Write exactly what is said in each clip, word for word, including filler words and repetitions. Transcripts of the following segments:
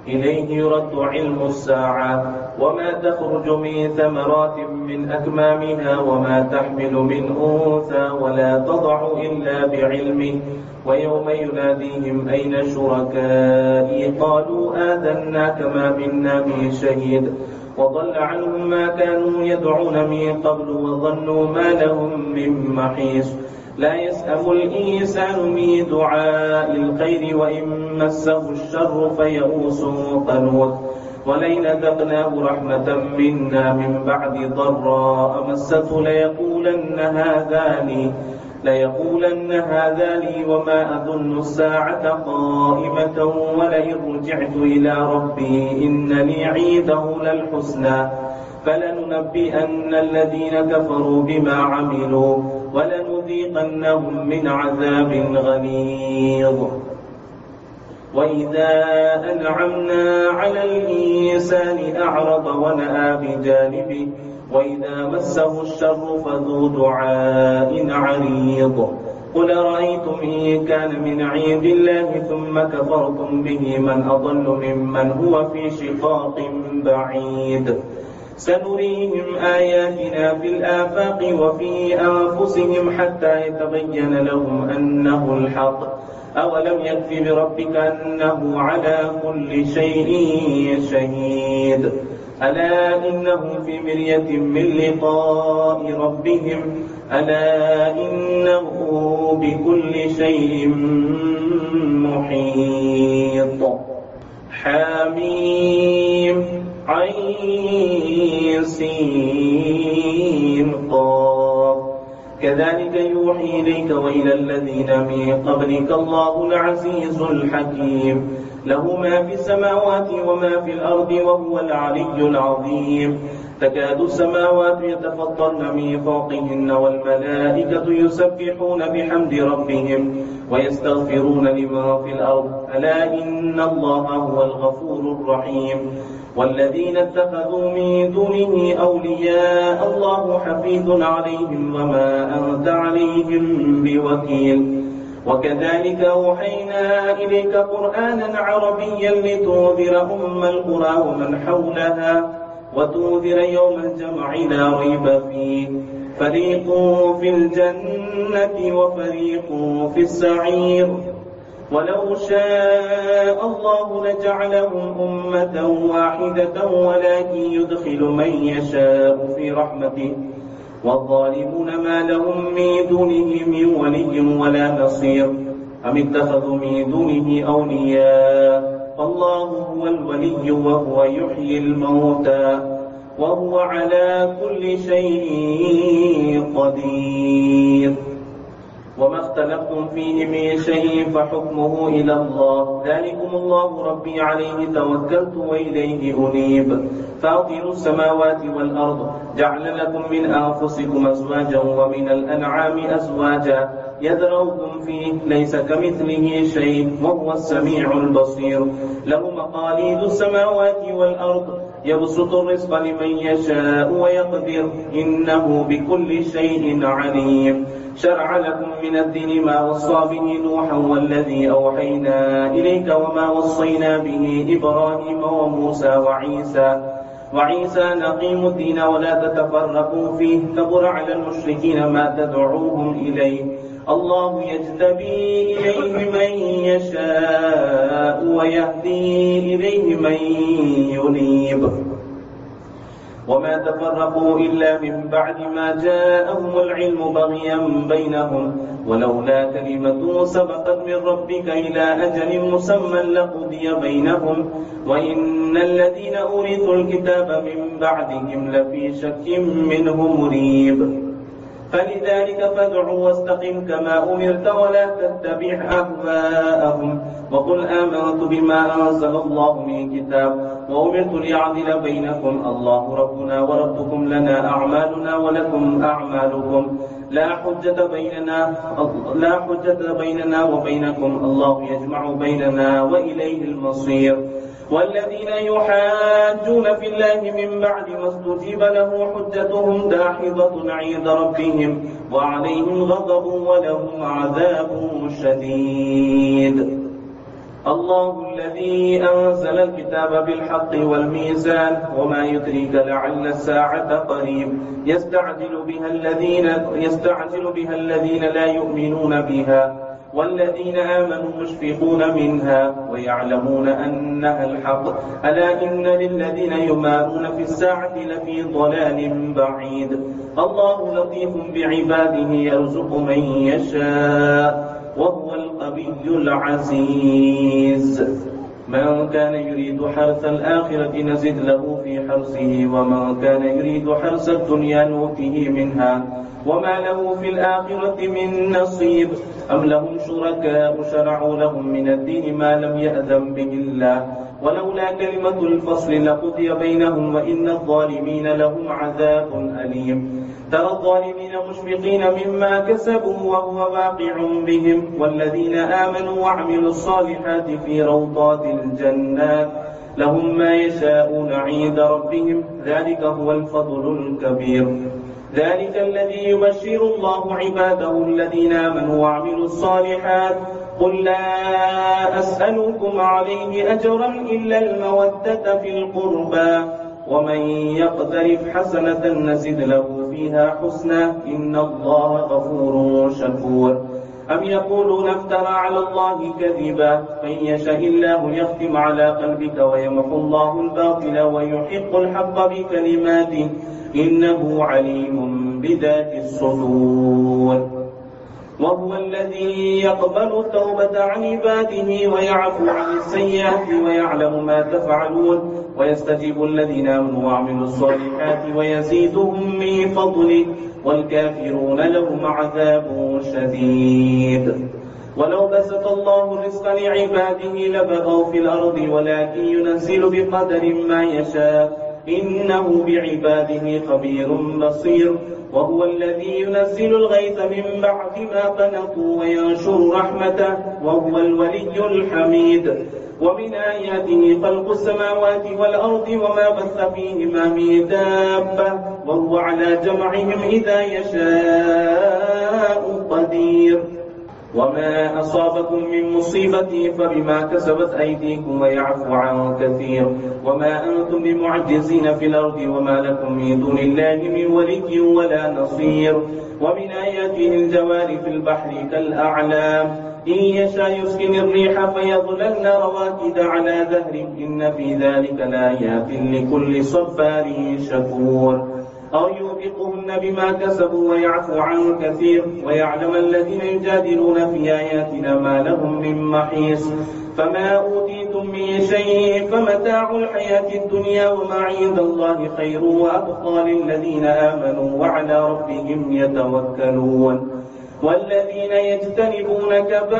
إليه يرد علم الساعة وما تخرج من ثمرات من أكمامها وما تحمل من أنثى ولا تضع إلا بعلمه ويوم يناديهم أين شركائي قالوا آذناك ما منا من شهيد وضل عنهم ما كانوا يدعون من قبل وظنوا ما لهم من محيص لا يسأم الإنسان من دعاء الخير وإن مسه الشر فيئوس قنوط ولئن أذقناه رحمة منا من بعد ضراء مسته ليقولن هذا لي ليقولن هذا لي وما أظن الساعة قائمة ولئن رجعت إلى ربي إن لي عنده للحسنى فلننبئن الذين كفروا بما عملوا ولنذيقنهم من عذاب غليظ وإذا أنعمنا على الإنسان أعرض ونأى بجانبه وإذا مسه الشر فذو دعاء عريض قل رأيتم إن كان من عند الله ثم كفرتم به من أضل ممن هو في شقاق بعيد سنريهم آياتنا في الآفاق وفي أنفسهم حتى يتبين لهم أنه الحق أولم يكف بربك أنه على كل شيء شهيد ألا إنهم في مرية من لقاء ربهم ألا إنه بكل شيء محيط حميم عين سين قاف كذلك يوحي إليك وإلى الذين من قبلك الله العزيز الحكيم له ما في السماوات وما في الأرض وهو العلي العظيم تكاد السماوات يتفطرن من فوقهن والملائكة يسبحون بحمد ربهم ويستغفرون لمن في الأرض ألا إن الله هو الغفور الرحيم والذين اتخذوا من دونه أولياء الله حفيظ عليهم وما أنت عليهم بوكيل وكذلك أوحينا إليك قرآنا عربيا لتنذر أم القرى ومن حولها وتنذر يوم الجمع لا ريب فيه فريق في الجنة وفريق في السعير ولو شاء الله لجعلهم أمة واحدة ولكن يدخل من يشاء في رحمته والظالمون ما لهم من دونه من ولي ولا نصير أم اتخذوا من دونه أولياء الله هو الولي وهو يحيي الموتى وهو على كل شيء قدير وما اختلفتم فيه من شيء فحكمه إلى الله ذلكم الله ربي عليه توكلت وإليه أنيب فاطر السماوات والأرض جعل لكم من أنفسكم أزواجا ومن الأنعام أزواجا يذرؤكم فيه ليس كمثله شيء وهو السميع البصير له مقاليد السماوات والأرض يبسط الرزق لمن يشاء ويقدر إنه بكل شيء عليم شرع لكم من الدين ما وصى به نوحا والذي أوحينا إليك وما وصينا به إبراهيم وموسى وعيسى وعيسى نقيم الدين ولا تتفرقوا فيه كبر على المشركين ما تدعوهم إليه الله يجتبي إليه من يشاء ويهدي إليه من ينيب وما تفرقوا إلا من بعد ما جاءهم العلم بغيا بينهم ولولا كلمة سبقت من ربك إلى أجل مسمى لقضي بينهم وإن الذين أورثوا الكتاب من بعدهم لفي شك منه مريب فلذلك فادع واستقم كما أمرت ولا تتبع أهواءهم وقل آمنت بما أنزل الله من كتاب وأمرت ليعدل بينكم الله ربنا وربكم لنا أعمالنا ولكم أعمالكم لا حجة بيننا لا حجة بيننا وبينكم الله يجمع بيننا وإليه المصير والذين يحاجون في الله من بعد ما استجيب له حجتهم داحضة عند ربهم وعليهم غضب ولهم عذاب شديد الله الذي أنزل الكتاب بالحق والميزان وما يدريك لعل الساعة قريب يستعجل بها الذين يستعجل بها الذين لا يؤمنون بها والذين آمنوا مشفقون منها ويعلمون أنها الحق ألا إن للذين يمارون في الساعة لفي ضلال بعيد الله لطيف بعباده يرزق من يشاء وهو القوي العزيز من كان يريد حرث الآخرة نزد له في حرثه ومن كان يريد حرث الدنيا نؤته منها وما له في الآخرة من نصيب أم لهم شركاء شرعوا لهم من الدين ما لم يأذن به الله ولولا كلمة الفصل لقضي بينهم وإن الظالمين لهم عذاب أليم ترى الظالمين مشفقين مما كسبوا وهو واقع بهم والذين آمنوا وعملوا الصالحات في روضات الجنات لهم ما يشاءون عند ربهم ذلك هو الفضل الكبير ذلك الذي يبشر الله عباده الذين آمنوا وعملوا الصالحات قل لا أسألكم عليه أجرا إلا المودة في القربى ومن يقترف حسنة نزد له فيها حسنا إن الله غفور شكور أم يقولون افترى على الله كذبا فإن يشاء الله يختم على قلبك ويمحو الله الباطل ويحق الحق بكلماته إنه عليم بذات الصدور وهو الذي يقبل التوبة عن عباده ويعفو عن السيئات ويعلم ما تفعلون ويستجيب الذين آمنوا وعملوا الصالحات ويزيدهم من فضله والكافرون لهم عذاب شديد ولو بسط الله الرزق لعباده لبغوا في الأرض ولكن ينزل بقدر ما يشاء إنه بعباده خبير بصير وهو الذي ينزل الغيث من بعد ما قنطوا وينشر رحمته وهو الولي الحميد ومن آياته خلق السماوات والأرض وما بث فيهما من دابة وهو على جمعهم إذا يشاء قدير وما أصابكم من مصيبة فبما كسبت أيديكم ويعفو عن كثير وما أنتم بمعجزين في الأرض وما لكم من دون الله من ولي ولا نصير ومن آياته الجوار في البحر كالأعلام إن يشاء يسكن الريح فيظللن رواكد على ظهره إن في ذلك لآيات لكل صبار شكور أو يوبقهن بما كسبوا ويعفو عن كثير ويعلم الذين يجادلون في آياتنا ما لهم من محيص فما أوتيتم من شيء فمتاع الحياة الدنيا وما عند الله خير وأبقى للذين آمنوا وعلى ربهم يتوكلون والذين يجتنبون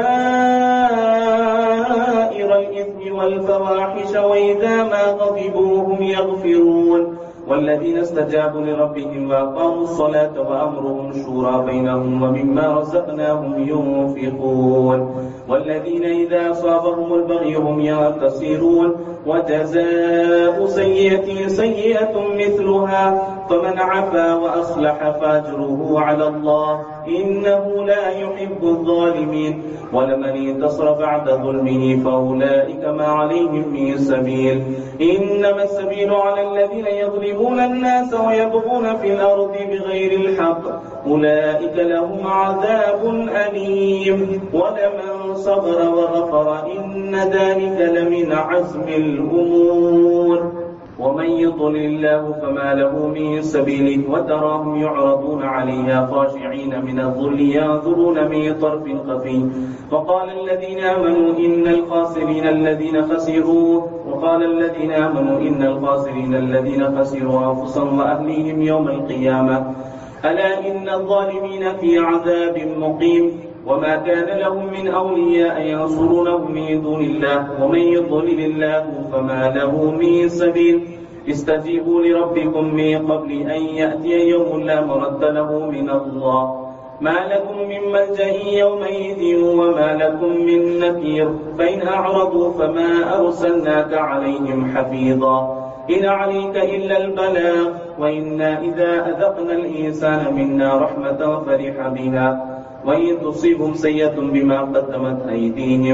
كبائر الإثم والفواحش وإذا ما غضبوا هم يغفرون والذين استجابوا لربهم وأقاموا الصلاة وأمرهم شورى بينهم ومما رزقناهم ينفقون والذين إذا أصابهم البغي هم ينتصرون وجزاء سيئة سيئة مثلها فمن عفا وأصلح فأجره على الله إنه لا يحب الظالمين ولمن انتصر بعد ظلمه فأولئك ما عليهم من سبيل إنما السبيل على الذين يظلمون الناس ويبغون في الأرض بغير الحق أولئك لهم عذاب أليم ولمن صبر وغفر إن ذلك لمن عزم الأمور ومن يضلل الله فما له من سبيل وتراهم يعرضون عليها خاشعين من الذل ينظرون من طرف خفي وقال الذين آمنوا إن الخاسرين الذين خسروا وقال الذين آمنوا إن الخاسرين الذين خسروا أنفسهم وأهليهم يوم القيامة ألا إن الظالمين في عذاب مقيم وما كان لهم من أولياء ينصرونهم من دون الله ومن يضلل الله فما له من سبيل استجيبوا لربكم من قبل أن يأتي يوم لا مرد له من الله ما لكم من ملجأ يومئذ وما لكم من نكير فإن أعرضوا فما أرسلناك عليهم حفيظا إن عليك إلا البلاغ وإنا إذا أذقنا الإنسان منا رحمة فرح بها وإن تصيبهم سيئة بما قدمت أيديهم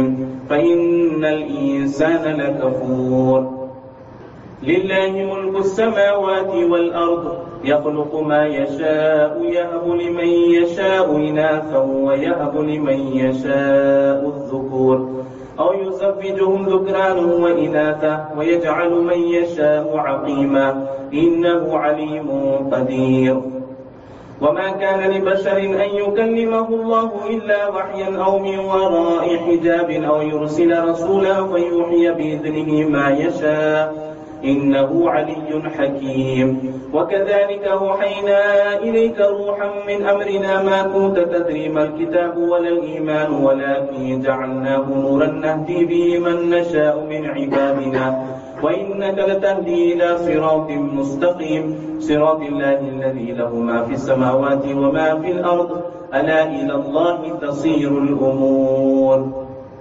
فإن الإنسان لكفور لله ملك السماوات والأرض يخلق ما يشاء يهب لمن يشاء إناثا ويهب لمن يشاء الذكور أو يزوجهم ذكرانا وإناثا ويجعل من يشاء عقيما إنه عليم قدير وما كان لبشر أن يكلمه الله إلا وحيا أو من وراء حجاب أو يرسل رسولا فيوحي بإذنه ما يشاء إنه علي حكيم وكذلك أوحينا إليك روحا من أمرنا ما كنت تدري ما الكتاب ولا الإيمان ولكن جعلناه نورا نهدي به من نشاء من عبادنا وإنك لتهدي إلى صراط مستقيم صراط الله الذي له ما في السماوات وما في الأرض ألا إلى الله تصير الأمور